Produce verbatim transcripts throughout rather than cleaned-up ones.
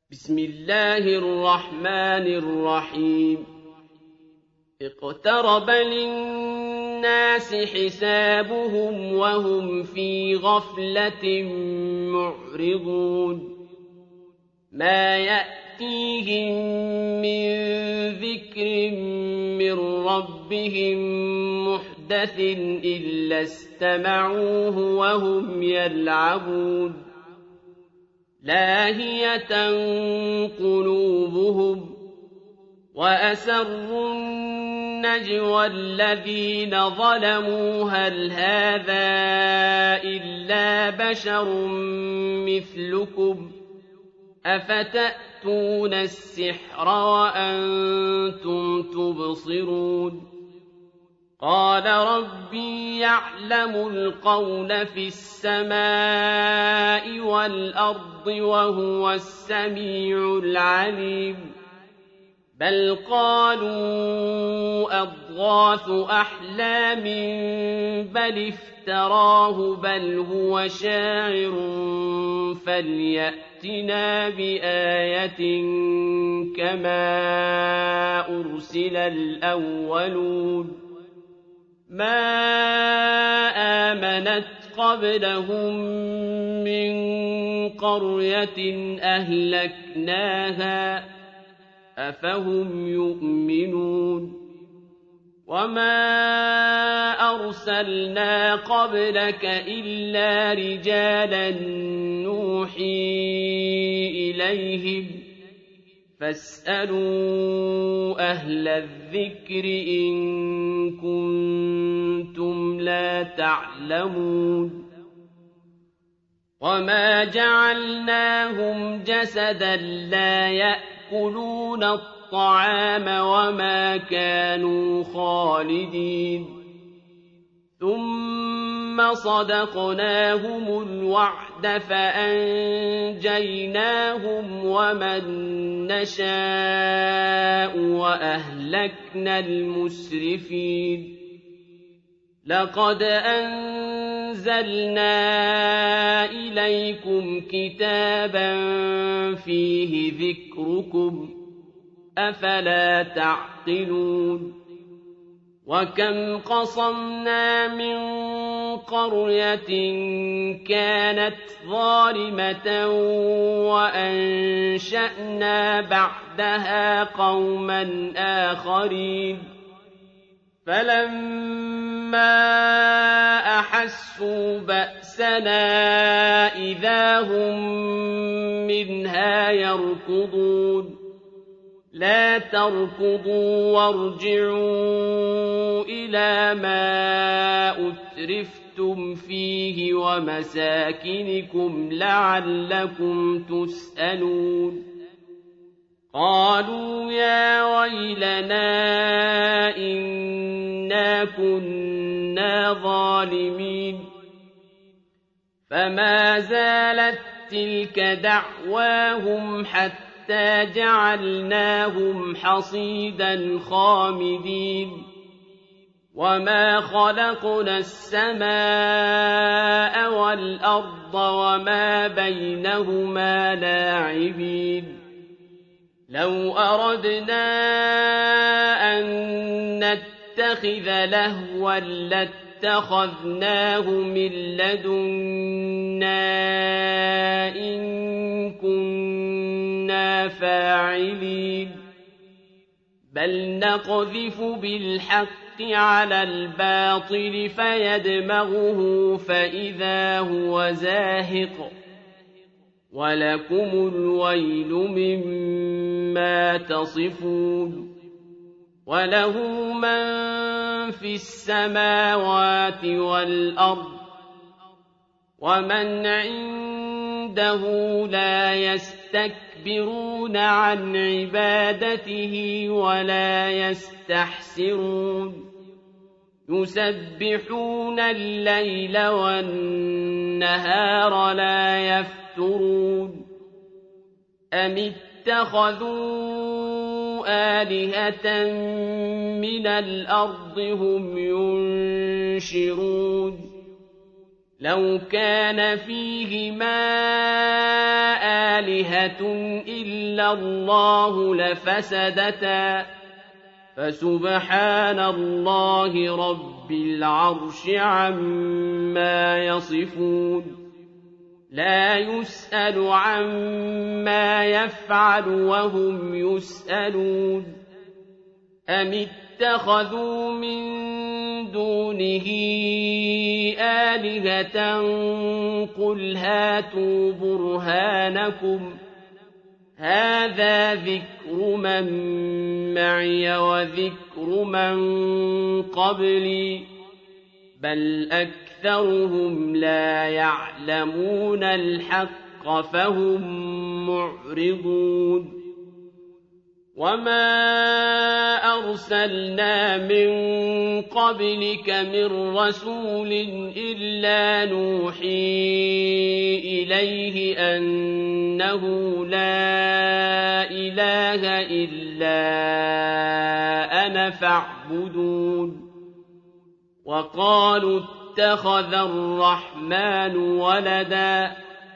بسم الله الرحمن الرحيم اقترب للناس حسابهم وهم في غفلة معرضون ما يأتيهم من ذكر من ربهم محدث إلا استمعوه وهم يلعبون لاهية قلوبهم وأسروا النجوى الذين ظلموا هل هذا إلا بشر مثلكم أفتأتون السحر وأنتم تبصرون قال ربي يعلم القول في السماء والأرض وهو السميع العليم بل قالوا أضغاث أحلام بل افتراه بل هو شاعر فليأتنا بآية كما أرسل الأولون ما آمنت قبلهم من قرية أهلكناها أفهم يؤمنون وما أرسلنا قبلك إلا رجالا نوحي إليهم فاسألوا أهل الذكر إن كنتم لا تعلمون وما جعلناهم جسدا لا يأكلون الطعام وما كانوا خالدين ثم صدقناهم الوعد فأنجيناهم ومن نشاء وأهلكنا المسرفين لقد أنزلنا إليكم كتابا فيه ذكركم أفلا تعقلون وكم قصمنا من قرية كانت ظالمة وأنشأنا بعدها قوما آخرين فلما أحسوا بأسنا إذا هم منها يركضون لا تركضوا وارجعوا إلى ما أترفتم فيه ومساكنكم لعلكم تسألون قالوا يا ويلنا إنا كنا ظالمين فما زالت تلك دعواهم حتى حتى جعلناهم حصيدا خامدين وما خلقنا السماء والأرض وما بينهما لاعبين لو أردنا أن نتخذ لهوا لاتخذناه من لدنا إن كنا فاعلين بل نقذف بالحق على الباطل فيدمغه فإذا هو زاهق ولكم الويل مما تصفون وله من في السماوات والأرض ومن عنده لا يستكبرون عن عبادته ولا يستحسرون يسبحون الليل والنهار لا يفترون أم اتخذوا آلهة من الأرض هم ينشرون لو كان فيهما آلهة إلا الله لفسدتا فسبحان الله رب العرش عما يصفون لا يسأل عما يفعل وهم يسألون أم اتخذوا من دونه آلهة قل هاتوا برهانكم هذا ذكر من معي وذكر من قبلي بل أكثرهم لا يعلمون الحق فهم معرضون وما أرسلنا من قبلك من رسول إلا نوحي إليه أنه لا إله إلا أنا فاعبدون وقالوا اتخذ الرحمن ولدا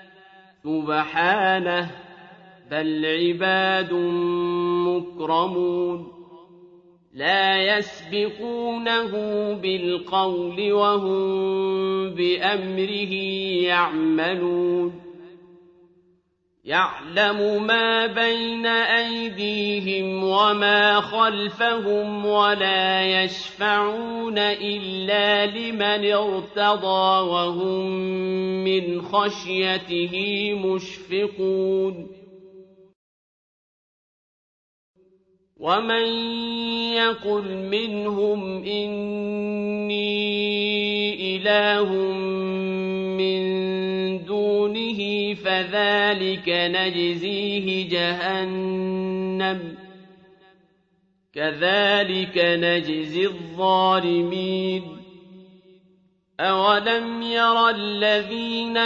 سبحانه بل عباد مكرمون لا يسبقونه بالقول وهم بأمره يعملون يعلم ما بين أيديهم وما خلفهم ولا يشفعون إلا لمن ارتضى وهم من خشيته مشفقون ومن يقل منهم إني إله من دونه فذلك نجزيه جهنم كذلك نجزي الظالمين أولم ير الذين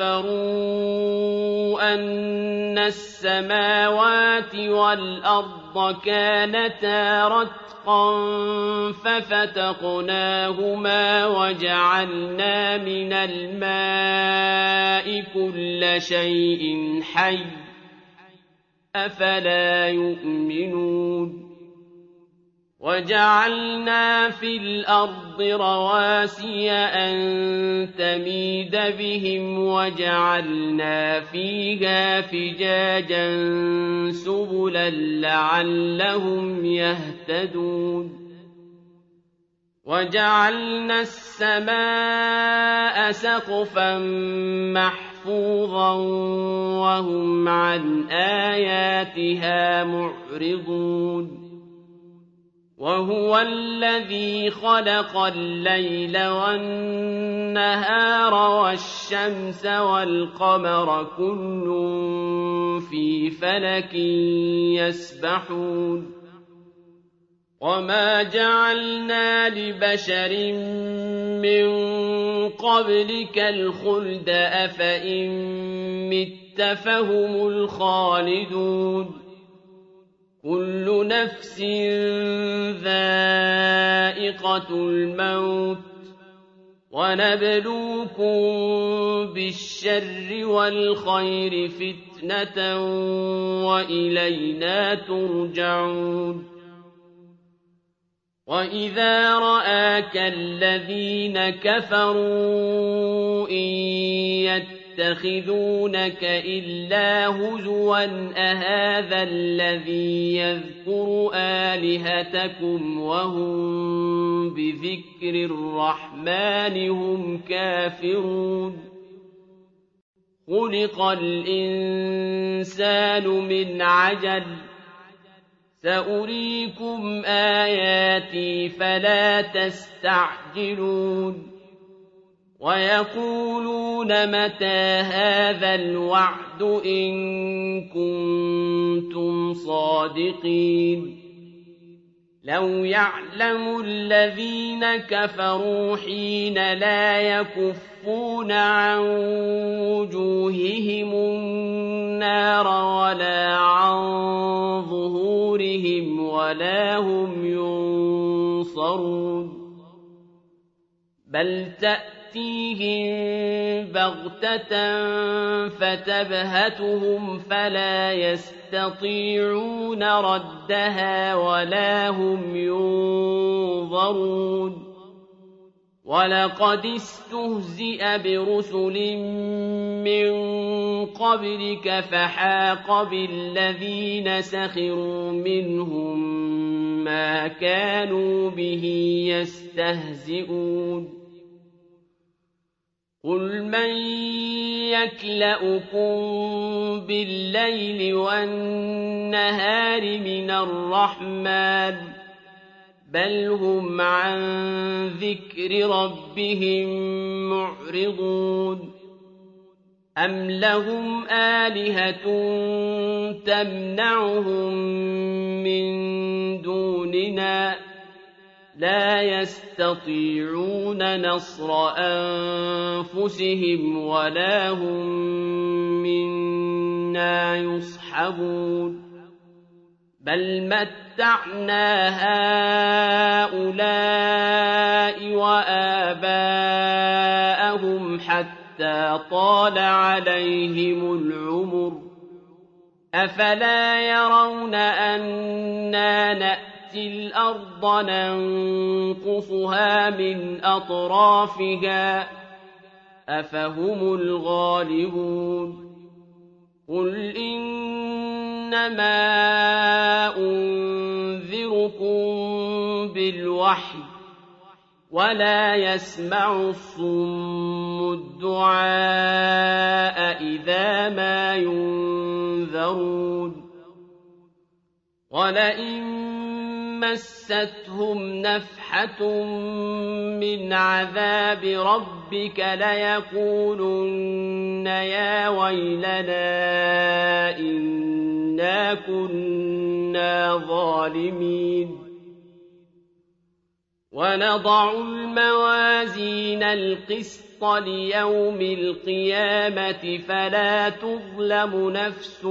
كفروا أن السماوات والأرض كانتا رتقا ففتقناهما وجعلنا من الماء كل شيء حي أفلا يؤمنون وجعلنا في الأرض رواسي أن تميد بهم وجعلنا فيها فجاجا سبلا لعلهم يهتدون وجعلنا السماء سقفا محفوظا وهم عن آياتها معرضون وهو الذي خلق الليل والنهار والشمس والقمر كل في فلك يسبحون وما جعلنا لبشر من قبلك الخلد أفإن مت فهم الخالدون كل نفس ذائقة الموت ونبلوكم بالشر والخير فتنة وإلينا ترجعون وإذا رآك الذين كفروا إن يتخذونك إلا هزوا أهذا الذي يذكر آلهتكم وهم بذكر الرحمن هم كافرون خلق الإنسان من عجل سأريكم آياتي فلا تستعجلون ويقولون متى هذا الوعد إن كنتم صادقين لو يعلم الذين كفروا حين لا يكفون عن وجوههم النار ولا عن ظهورهم ولا هم ينصرون بل تأتي تأتيهم بغتة فتبهتهم فلا يستطيعون ردها ولا هم ينظرون ولقد استهزئ برسل من قبلك فحاق بالذين سخروا منهم ما كانوا به يستهزئون قل من يكلؤكم بالليل والنهار من الرحمن بل هم عن ذكر ربهم معرضون أم لهم آلهة تمنعهم من دوننا لا يستطيعون نصر أنفسهم ولا هم منا يصحبون بل متعنا هؤلاء وآباءهم حتى طال عليهم العمر أفلا يرون أنا نأتي الأرض ننقصها من أطرافها أفهم الغالبون قل إنما أنذركم بالوحي ولا يسمع الصم الدعاء إذا ما ينذرون ولئن مستهم نفحة من عذاب ربك ليقولن يا ويلنا إنا كنا ظالمين ونضع الموازين القسط ليوم القيامة فلا تظلم نفس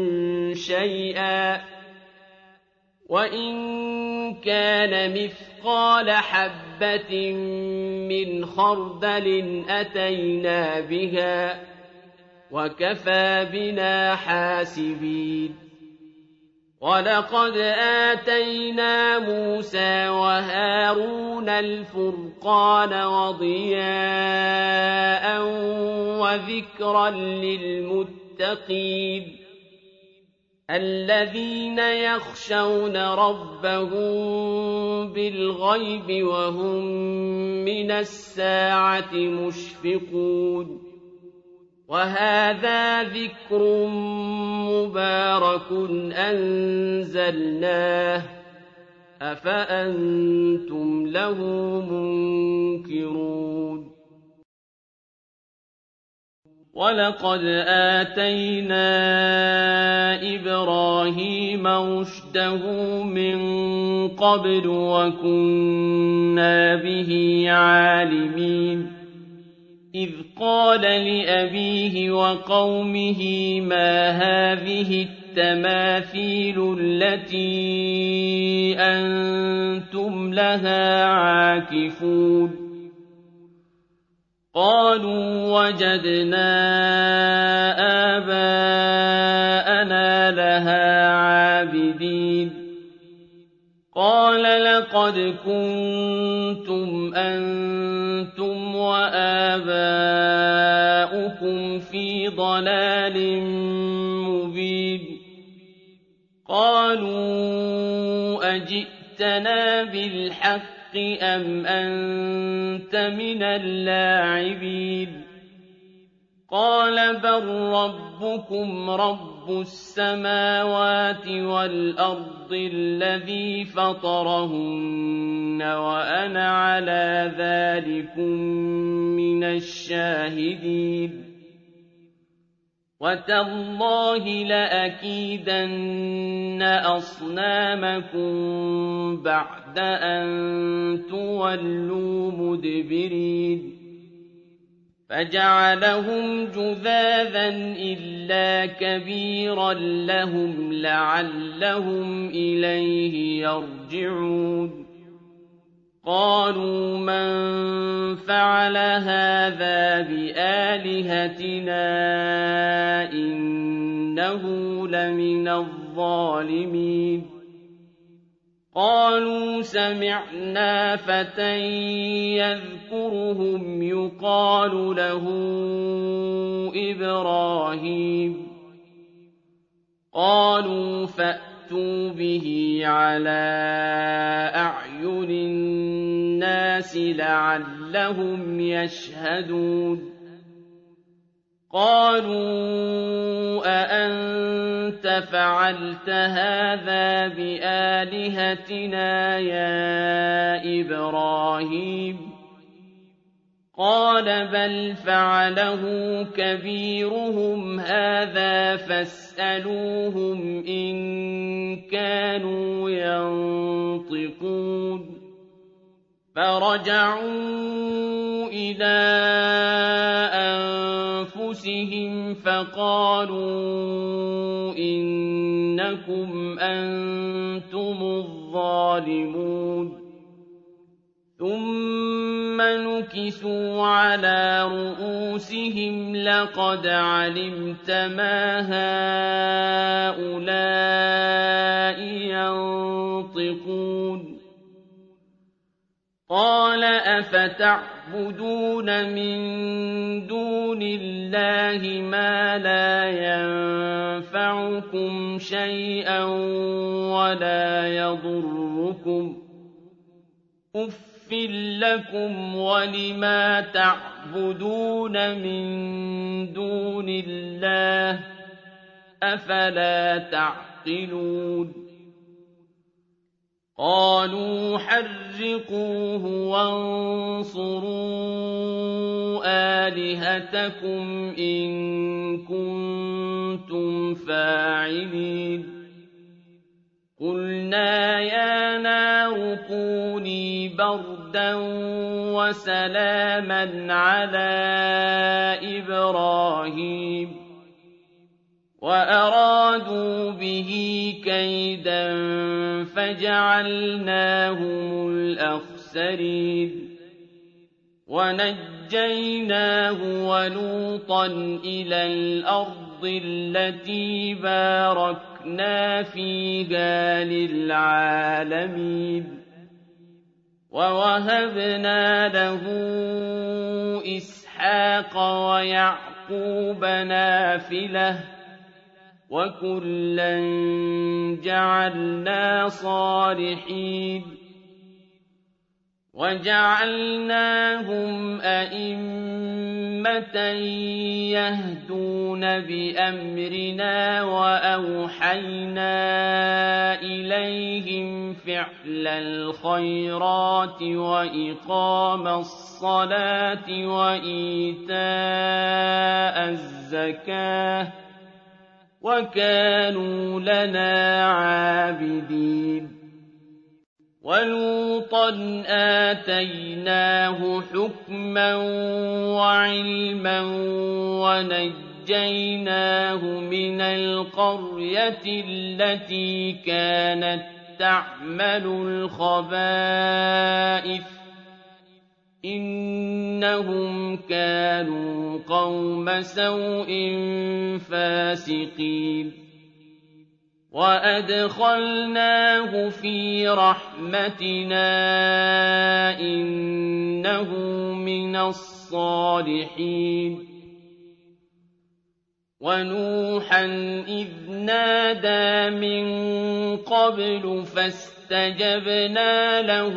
شيئا وإن كان مثقال حبة من خردل أتينا بها وكفى بنا حاسبين ولقد آتينا موسى وهارون الفرقان وضياء وذكرا للمتقين الذين يخشون ربهم بالغيب وهم من الساعة مشفقون وهذا ذكر مبارك أنزلناه أفأنتم له منكرون ولقد آتينا إبراهيم رشده من قبل وكنا به عالمين إذ قال لأبيه وقومه ما هذه التماثيل التي أنتم لها عاكفون قالوا وجدنا آباءنا لها عابدين قال لقد كنتم أنتم وآباؤكم في ضلال مبين قالوا أجئتنا بالحق أم أنت من اللاعبين قال بل ربكم رب السماوات والأرض الذي فطرهن وأنا على ذلكم من الشاهدين وتالله لأكيدن أصنامكم بعد أن تولوا مدبرين فجعلهم جذاذا إلا كبيرا لهم لعلهم إليه يرجعون قالوا من فعل هذا بآلهتنا إنه لمن الظالمين قالوا سمعنا فتى يذكرهم يقال له إبراهيم قالوا فأتوا به على أعين الناس لعلهم يشهدون قالوا أأنت فعلت هذا بآلهتنا يا إبراهيم قال بل فعله كبيرهم هذا فاسألوهم إن كانوا ينطقون فرجعوا إلى أنفسهم فقالوا إنكم أنتم الظالمون ثم نكسوا على رؤوسهم لقد علمت ما هؤلاء ينطقون قال أفتعبدون من دون الله ما لا ينفعكم شيئا ولا يضركم أف لكم ولما تعبدون من دون الله أفلا تعقلون قالوا حرقوه وانصروا آلهتكم إن كنتم فاعلين قلنا يا نار كوني بردا وسلاما على إبراهيم وأرادوا به كيدا فجعلناهم الأخسرين ونجيناه ولوطا إلى الأرض التي باركنا فيها للعالمين ووهبنا له إسحاق ويعقوب نافلة وكلا جعلنا صالحين وجعلناهم أئمة يهدون بأمرنا وأوحينا إليهم فعل الخيرات وإقام الصلاة وإيتاء الزكاة وكانوا لنا عابدين ولوطا آتيناه حكما وعلما ونجيناه من القرية التي كانت تعمل الخبائث إنهم كانوا قوم سوء فاسقين وأدخلناه في رحمتنا إنه من الصالحين ونوحا إذ نادى من قبل فاستجبنا له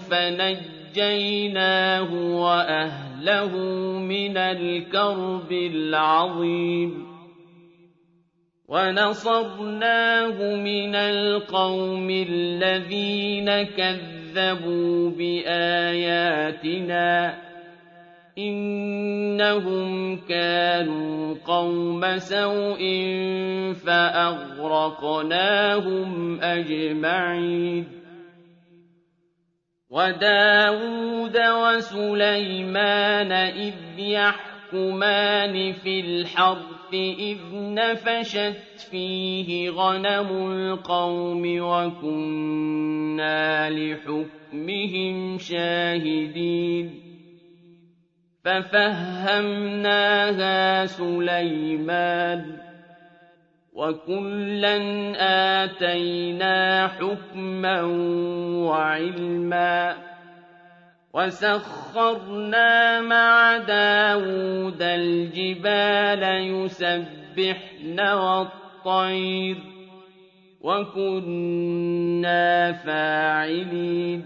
فنجيناه وأهله من الكرب العظيم ونصرناه من القوم الذين كذبوا بآياتنا إنهم كانوا قوم سوء فأغرقناهم أجمعين وداود وسليمان إذ يحكمون يحكمان في الحرث إذ نفشت فيه غنم القوم وكنا لحكمهم شاهدين ففهمناها سليمان وكلا آتينا حكما وعلما وسخرنا مع داود الجبال يسبحن والطير وكنا فاعلين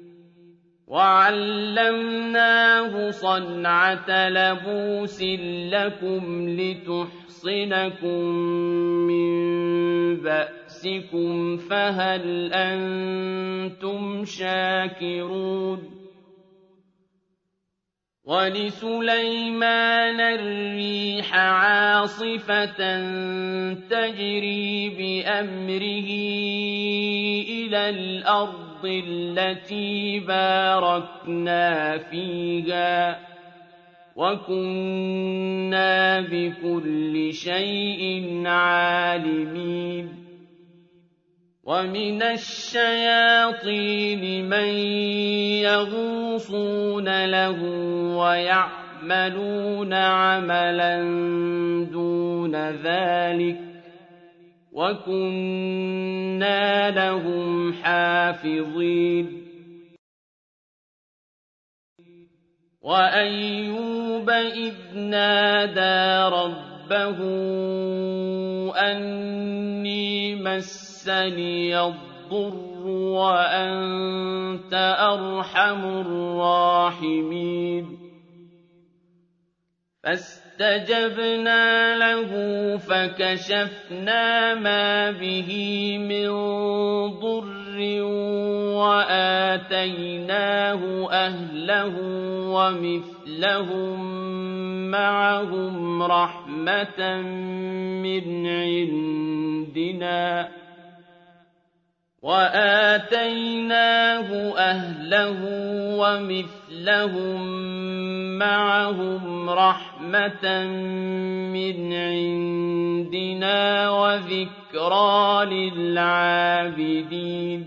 وعلمناه صنعة لبوس لكم لتحصنكم من بأسكم فهل أنتم شاكرون ولسليمان الريح عاصفة تجري بأمره إلى الأرض التي باركنا فيها وكنا بكل شيء عالمين ومن الشياطين من يغوصون له ويعملون عملا دون ذلك وكنا لهم حافظين وأيوب إذ نادى ربه أني مسني الضر وأنت أرحم الراحمين فاستجبنا له فكشفنا ما به من ضر وآتيناه أهله ومثلهم معهم رحمة من عندنا وآتيناه أهله ومثلهم معهم رحمة من عندنا وذكرى للعابدين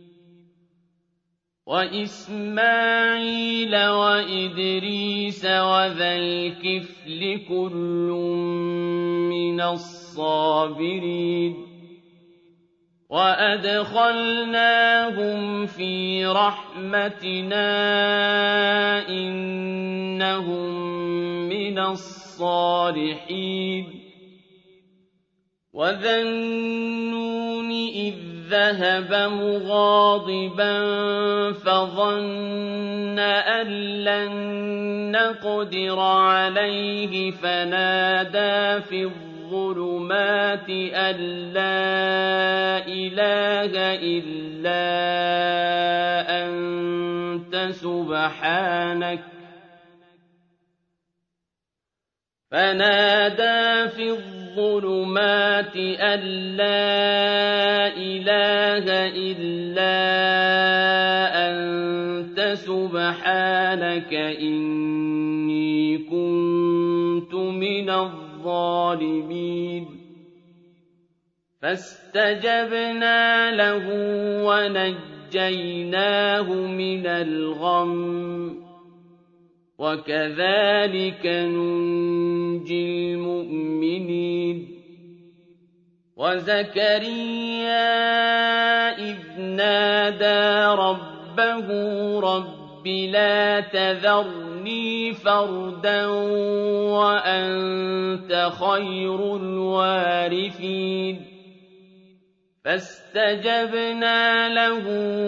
وإسماعيل وإدريس وذا الكفل كل من الصابرين وأدخلناهم في رحمتنا إنهم من الصالحين وذا النون إذ ذهب مغاضبا فظن أن لن نقدر عليه فنادى في الظلمات أن لا إله إلا أنت سبحانك فنادى في الظلمات أن لا إله إلا أنت سبحانك إني كنت من الظالمين فاستجبنا له ونجيناه من الغم وكذلك ننجي المؤمنين وزكريا إذ نادى ربه رب لا تذرني فردا وأنت خير الوارثين فاستجبنا له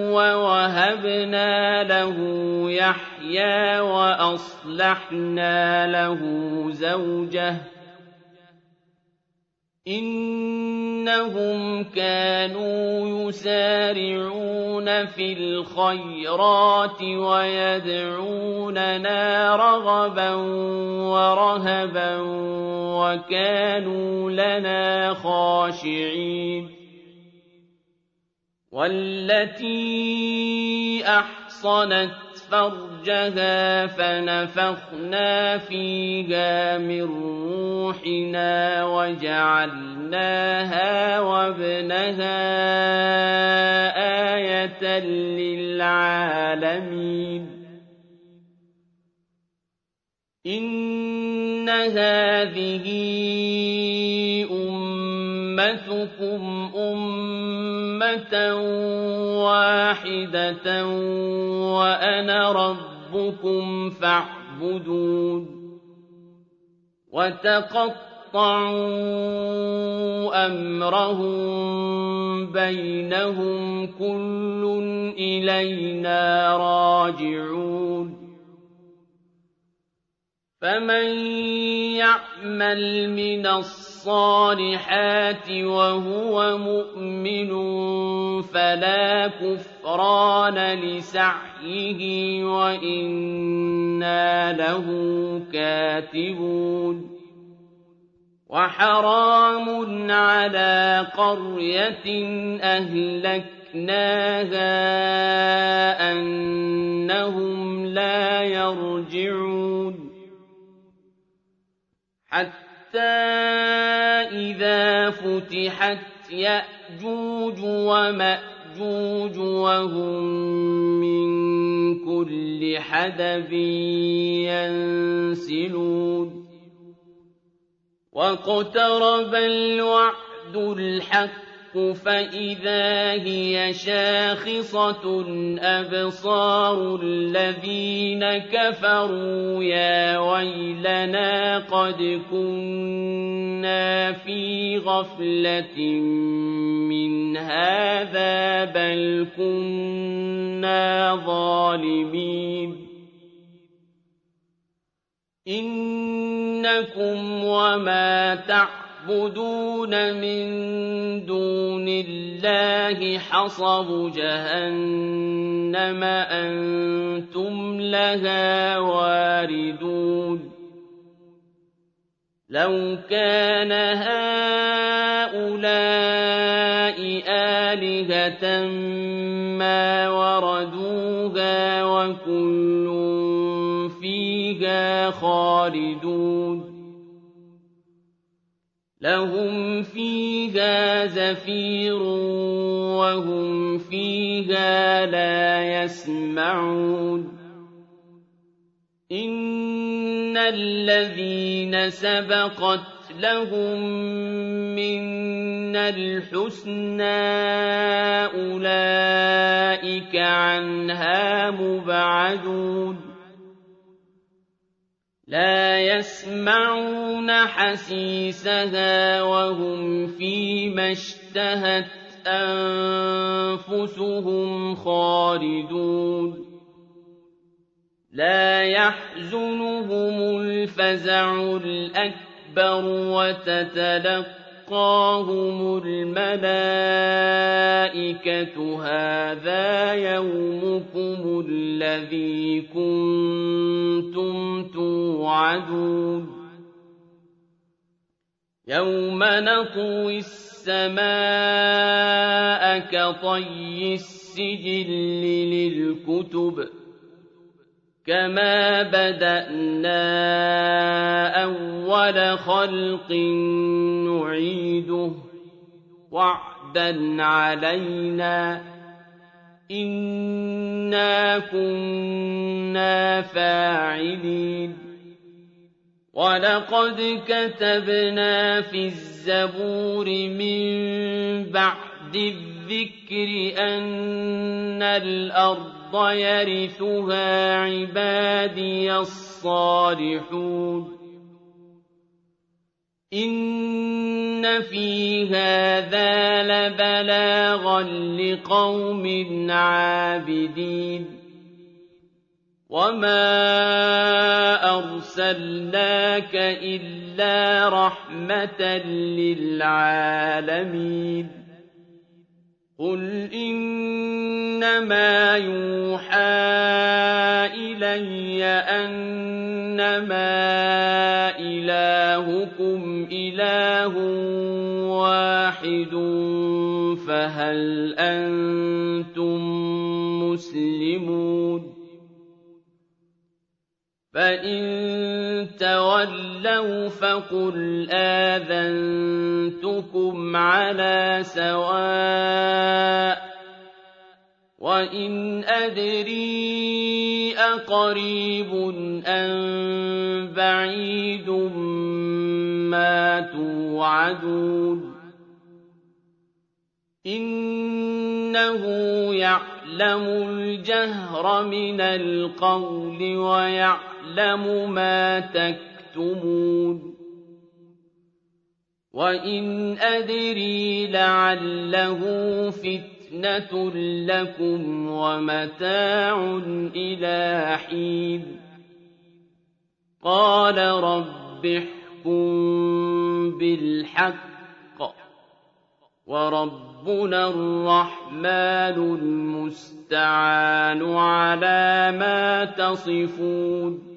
ووهبنا له يحيى وأصلحنا له زوجه إنهم كانوا يسارعون في الخيرات ويدعوننا رغبا ورهبا وكانوا لنا خاشعين والتي أحصنت فرجها فنفخنا فيها من روحنا وجعلناها وابنها آية للعالمين إن هذه أمتكم أمة واحدة وأنا ربكم فاعبدون وتقطعوا أمرهم بينهم كل إلينا راجعون فمن يعمل من الصالحات وهو مؤمن فلا كفران لسعيه وإنا له كاتبون وحرام على قرية أهلكناها أنهم لا يرجعون حتى إذا فتحت يأجوج ومأجوج وهم من كل حدب ينسلون واقترب الوعد الحق فإذا هي شاخصة أبصار الذين كفروا يا ويلنا قد كنا في غفلة من هذا بل كنا ظالمين إنكم وما تعبدون من دون الله حصب جهنم أنتم لها واردون لو كان هؤلاء آلهة ما وردوها وكل فيها خالدون لهم فيها زفير وهم فيها لا يسمعون إن الذين سبقت لهم منا الحسنى أولئك عنها مبعدون لا يسمعون حسيسها وهم فيما اشتهت أنفسهم خالدون لا يحزنهم الفزع الأكبر وتتلقاهم الملائكة هذا يومكم الذي كنتم توعدون يوم نطوي السماء كطي السجل للكتب كما بدأنا أول خلق نعيده وعدا علينا إنا كنا فاعلين ولقد كتبنا في الزبور من بعد الذكر أن الأرض يرثها عبادي الصالحون إن في هذا لبلاغا لقوم عابدين وما أرسلناك إلا رحمة للعالمين قل إنما يوحى إلي أنما إلهكم إله واحد فهل أنتم مسلمون فَإِن تَوَلَّوْا فَقُلْ آذَنتُكُمْ عَلَىٰ سَوَاءٍ ۖ وَإِنْ أَدْرِي أَقَرِيبٌ أَم بَعِيدٌ مَّا تُوعَدُونَ إِنَّهُ يَعْلَمُ الْجَهْرَ مِنَ الْقَوْلِ وَيَعْلَمُ مَا تَكْتُمُونَ وَإِنْ أَدْرِي لَعَلَّهُ فِتْنَةٌ لَّكُمْ وَمَتَاعٌ إِلَىٰ حِينٍ قَالَ رَبِّ احْكُم بِالْحَقِّ وَرَبُّنَا الرَّحْمَٰنُ الْمُسْتَعَانُ عَلَىٰ مَا تَصِفُونَ